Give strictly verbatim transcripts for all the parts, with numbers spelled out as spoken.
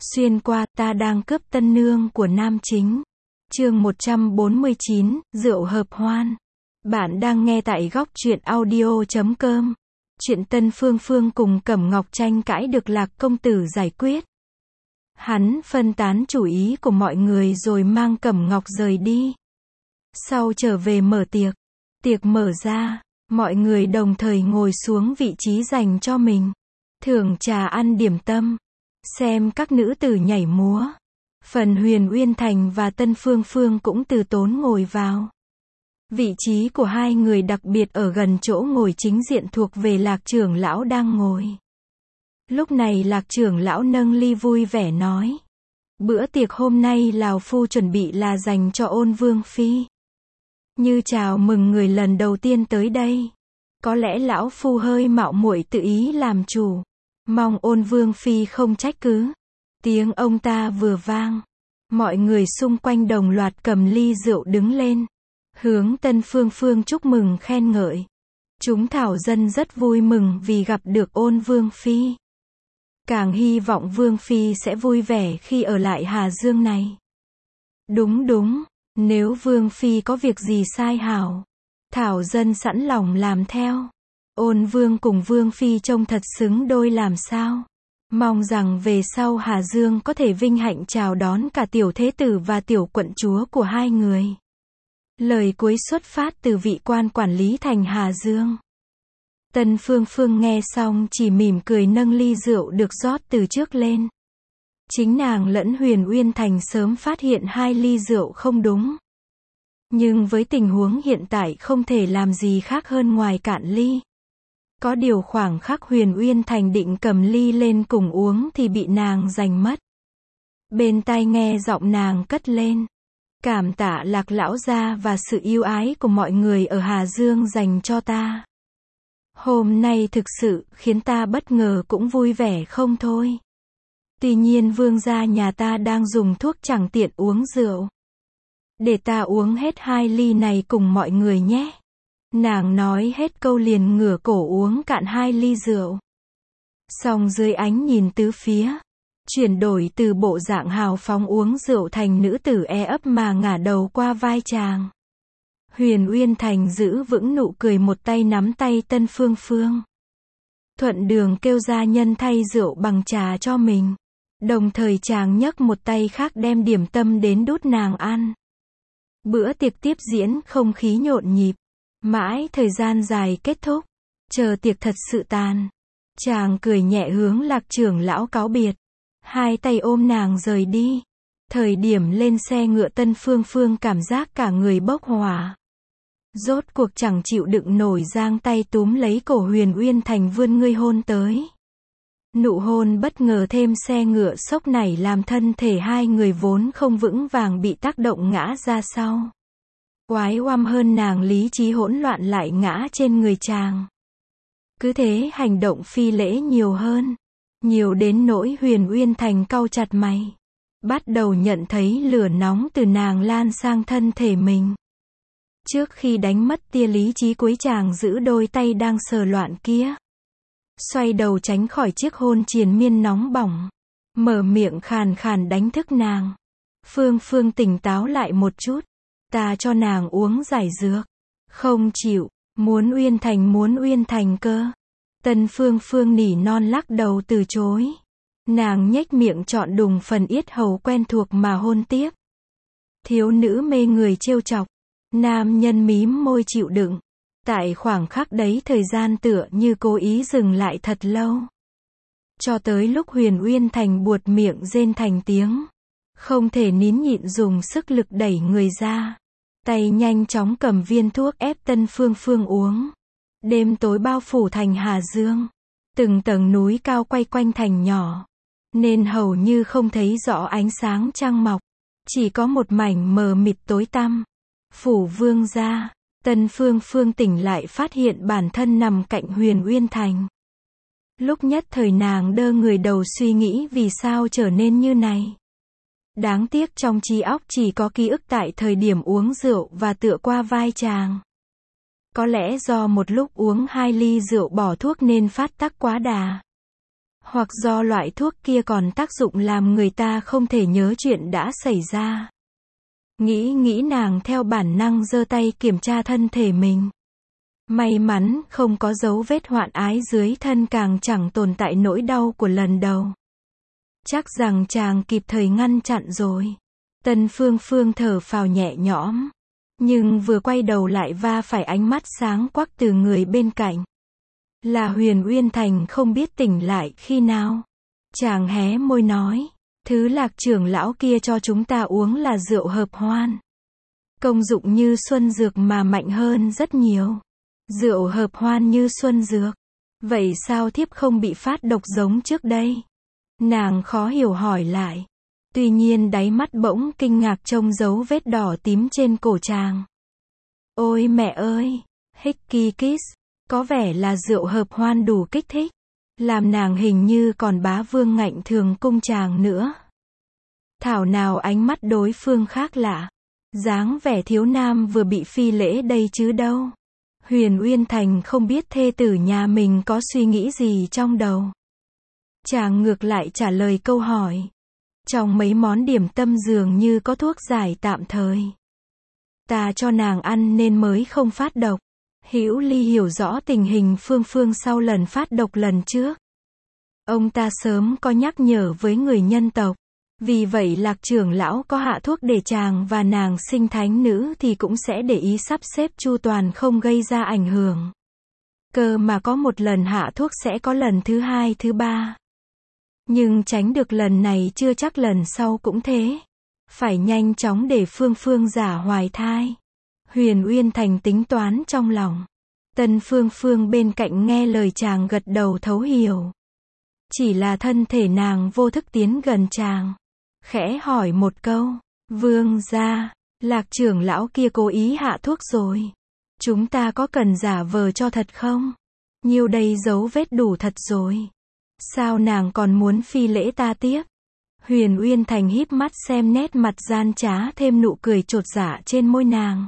Xuyên qua, ta đang cướp tân nương của nam chính. Chương một trăm bốn mươi chín, rượu hợp hoan. Bạn đang nghe tại góc truyện audio chấm com. Chuyện Tân Phương Phương cùng Cẩm Ngọc tranh cãi được Lạc công tử giải quyết. Hắn phân tán chủ ý của mọi người rồi mang Cẩm Ngọc rời đi. Sau trở về mở tiệc. Tiệc mở ra, mọi người đồng thời ngồi xuống vị trí dành cho mình. Thưởng trà ăn điểm tâm. Xem các nữ tử nhảy múa. Phần Huyền Uyên Thành và Tân Phương Phương cũng từ tốn ngồi vào. Vị trí của hai người đặc biệt ở gần chỗ ngồi chính diện thuộc về Lạc trưởng lão đang ngồi. Lúc này Lạc trưởng lão nâng ly vui vẻ nói. Bữa tiệc hôm nay lão phu chuẩn bị là dành cho Ôn Vương Phi. Như chào mừng người lần đầu tiên tới đây. Có lẽ lão phu hơi mạo muội tự ý làm chủ. Mong Ôn Vương Phi không trách cứ. Tiếng ông ta vừa vang. Mọi người xung quanh đồng loạt cầm ly rượu đứng lên. Hướng Tân Phương Phương chúc mừng khen ngợi. Chúng thảo dân rất vui mừng vì gặp được Ôn Vương Phi. Càng hy vọng Vương Phi sẽ vui vẻ khi ở lại Hà Dương này. Đúng đúng, nếu Vương Phi có việc gì sai hảo, thảo dân sẵn lòng làm theo. Ôn Vương cùng Vương Phi trông thật xứng đôi làm sao. Mong rằng về sau Hà Dương có thể vinh hạnh chào đón cả tiểu thế tử và tiểu quận chúa của hai người. Lời cuối xuất phát từ vị quan quản lý thành Hà Dương. Tân Phương Phương nghe xong chỉ mỉm cười nâng ly rượu được rót từ trước lên. Chính nàng lẫn Huyền Uyên Thành sớm phát hiện hai ly rượu không đúng. Nhưng với tình huống hiện tại không thể làm gì khác hơn ngoài cạn ly. Có điều khoảng khắc Huyền Uyên Thành định cầm ly lên cùng uống thì bị nàng giành mất. Bên tai nghe giọng nàng cất lên. Cảm tạ Lạc lão gia và sự yêu ái của mọi người ở Hà Dương dành cho ta. Hôm nay thực sự khiến ta bất ngờ cũng vui vẻ không thôi. Tuy nhiên vương gia nhà ta đang dùng thuốc chẳng tiện uống rượu. Để ta uống hết hai ly này cùng mọi người nhé. Nàng nói hết câu liền ngửa cổ uống cạn hai ly rượu. Xong dưới ánh nhìn tứ phía, chuyển đổi từ bộ dạng hào phóng uống rượu thành nữ tử e ấp mà ngả đầu qua vai chàng. Huyền Uyên Thành giữ vững nụ cười, một tay nắm tay Tân Phương Phương. Thuận đường kêu gia nhân thay rượu bằng trà cho mình. Đồng thời chàng nhấc một tay khác đem điểm tâm đến đút nàng ăn. Bữa tiệc tiếp diễn không khí nhộn nhịp. Mãi thời gian dài kết thúc. Chờ tiệc thật sự tàn. Chàng cười nhẹ hướng Lạc trưởng lão cáo biệt. Hai tay ôm nàng rời đi. Thời điểm lên xe ngựa Tân Phương Phương cảm giác cả người bốc hỏa. Rốt cuộc chẳng chịu đựng nổi giang tay túm lấy cổ Huyền Uyên Thành vươn ngươi hôn tới. Nụ hôn bất ngờ thêm xe ngựa sốc nảy làm thân thể hai người vốn không vững vàng bị tác động ngã ra sau. Quái oăm hơn nàng lý trí hỗn loạn lại ngã trên người chàng. Cứ thế hành động phi lễ nhiều hơn. Nhiều đến nỗi Huyền Uyên Thành cau chặt mày. Bắt đầu nhận thấy lửa nóng từ nàng lan sang thân thể mình. Trước khi đánh mất tia lý trí cuối chàng giữ đôi tay đang sờ loạn kia. Xoay đầu tránh khỏi chiếc hôn triền miên nóng bỏng. Mở miệng khàn khàn đánh thức nàng. Phương Phương tỉnh táo lại một chút. Ta cho nàng uống giải dược. Không chịu, muốn Uyên Thành muốn Uyên Thành cơ. Tân Phương Phương nỉ non lắc đầu từ chối. Nàng nhếch miệng chọn đùng phần yết hầu quen thuộc mà hôn tiếp. Thiếu nữ mê người trêu chọc. Nam nhân mím môi chịu đựng. Tại khoảng khắc đấy thời gian tựa như cố ý dừng lại thật lâu. Cho tới lúc Huyền Uyên Thành buột miệng rên thành tiếng. Không thể nín nhịn dùng sức lực đẩy người ra. Tay nhanh chóng cầm viên thuốc ép Tân Phương Phương uống. Đêm tối bao phủ thành Hà Dương. Từng tầng núi cao quay quanh thành nhỏ. Nên hầu như không thấy rõ ánh sáng trăng mọc. Chỉ có một mảnh mờ mịt tối tăm. Phủ vương gia. Tân Phương Phương tỉnh lại phát hiện bản thân nằm cạnh Huyền Uyên Thành. Lúc nhất thời nàng đơ người đầu suy nghĩ vì sao trở nên như này. Đáng tiếc trong trí óc chỉ có ký ức tại thời điểm uống rượu và tựa qua vai chàng. Có lẽ do một lúc uống hai ly rượu bỏ thuốc nên phát tắc quá đà. Hoặc do loại thuốc kia còn tác dụng làm người ta không thể nhớ chuyện đã xảy ra. Nghĩ nghĩ nàng theo bản năng giơ tay kiểm tra thân thể mình. May mắn không có dấu vết hoạn ái dưới thân, càng chẳng tồn tại nỗi đau của lần đầu. Chắc rằng chàng kịp thời ngăn chặn rồi. Tân Phương Phương thở phào nhẹ nhõm. Nhưng vừa quay đầu lại va phải ánh mắt sáng quắc từ người bên cạnh. Là Huyền Uyên Thành không biết tỉnh lại khi nào. Chàng hé môi nói. Thứ Lạc trưởng lão kia cho chúng ta uống là rượu hợp hoan. Công dụng như xuân dược mà mạnh hơn rất nhiều. Rượu hợp hoan như xuân dược. Vậy sao thiếp không bị phát độc giống trước đây? Nàng khó hiểu hỏi lại. Tuy nhiên đáy mắt bỗng kinh ngạc trông dấu vết đỏ tím trên cổ chàng. Ôi mẹ ơi! Hickey Kiss. Có vẻ là rượu hợp hoan đủ kích thích. Làm nàng hình như còn bá vương ngạnh thường cung chàng nữa. Thảo nào ánh mắt đối phương khác lạ. Dáng vẻ thiếu nam vừa bị phi lễ đây chứ đâu. Huyền Uyên Thành không biết thê tử nhà mình có suy nghĩ gì trong đầu. Chàng ngược lại trả lời câu hỏi. Trong mấy món điểm tâm dường như có thuốc giải tạm thời. Ta cho nàng ăn nên mới không phát độc. Hữu Ly hiểu rõ tình hình Phương Phương sau lần phát độc lần trước. Ông ta sớm có nhắc nhở với người nhân tộc. Vì vậy Lạc trưởng lão có hạ thuốc để chàng và nàng sinh thánh nữ thì cũng sẽ để ý sắp xếp chu toàn không gây ra ảnh hưởng. Cơ mà có một lần hạ thuốc sẽ có lần thứ hai thứ ba. Nhưng tránh được lần này chưa chắc lần sau cũng thế. Phải nhanh chóng để Phương Phương giả hoài thai. Huyền Uyên Thành tính toán trong lòng. Tân Phương Phương bên cạnh nghe lời chàng gật đầu thấu hiểu. Chỉ là thân thể nàng vô thức tiến gần chàng. Khẽ hỏi một câu. Vương gia, Lạc trưởng lão kia cố ý hạ thuốc rồi. Chúng ta có cần giả vờ cho thật không? Nhiêu đây dấu vết đủ thật rồi. Sao nàng còn muốn phi lễ ta tiếp? Huyền Uyên Thành híp mắt xem nét mặt gian trá thêm nụ cười chột dạ trên môi nàng.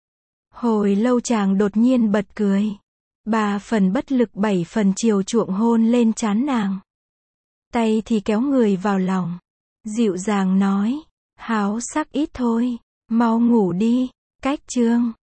Hồi lâu chàng đột nhiên bật cười. Ba phần bất lực bảy phần chiều chuộng hôn lên trán nàng. Tay thì kéo người vào lòng. Dịu dàng nói. Háo sắc ít thôi. Mau ngủ đi. Cách chương.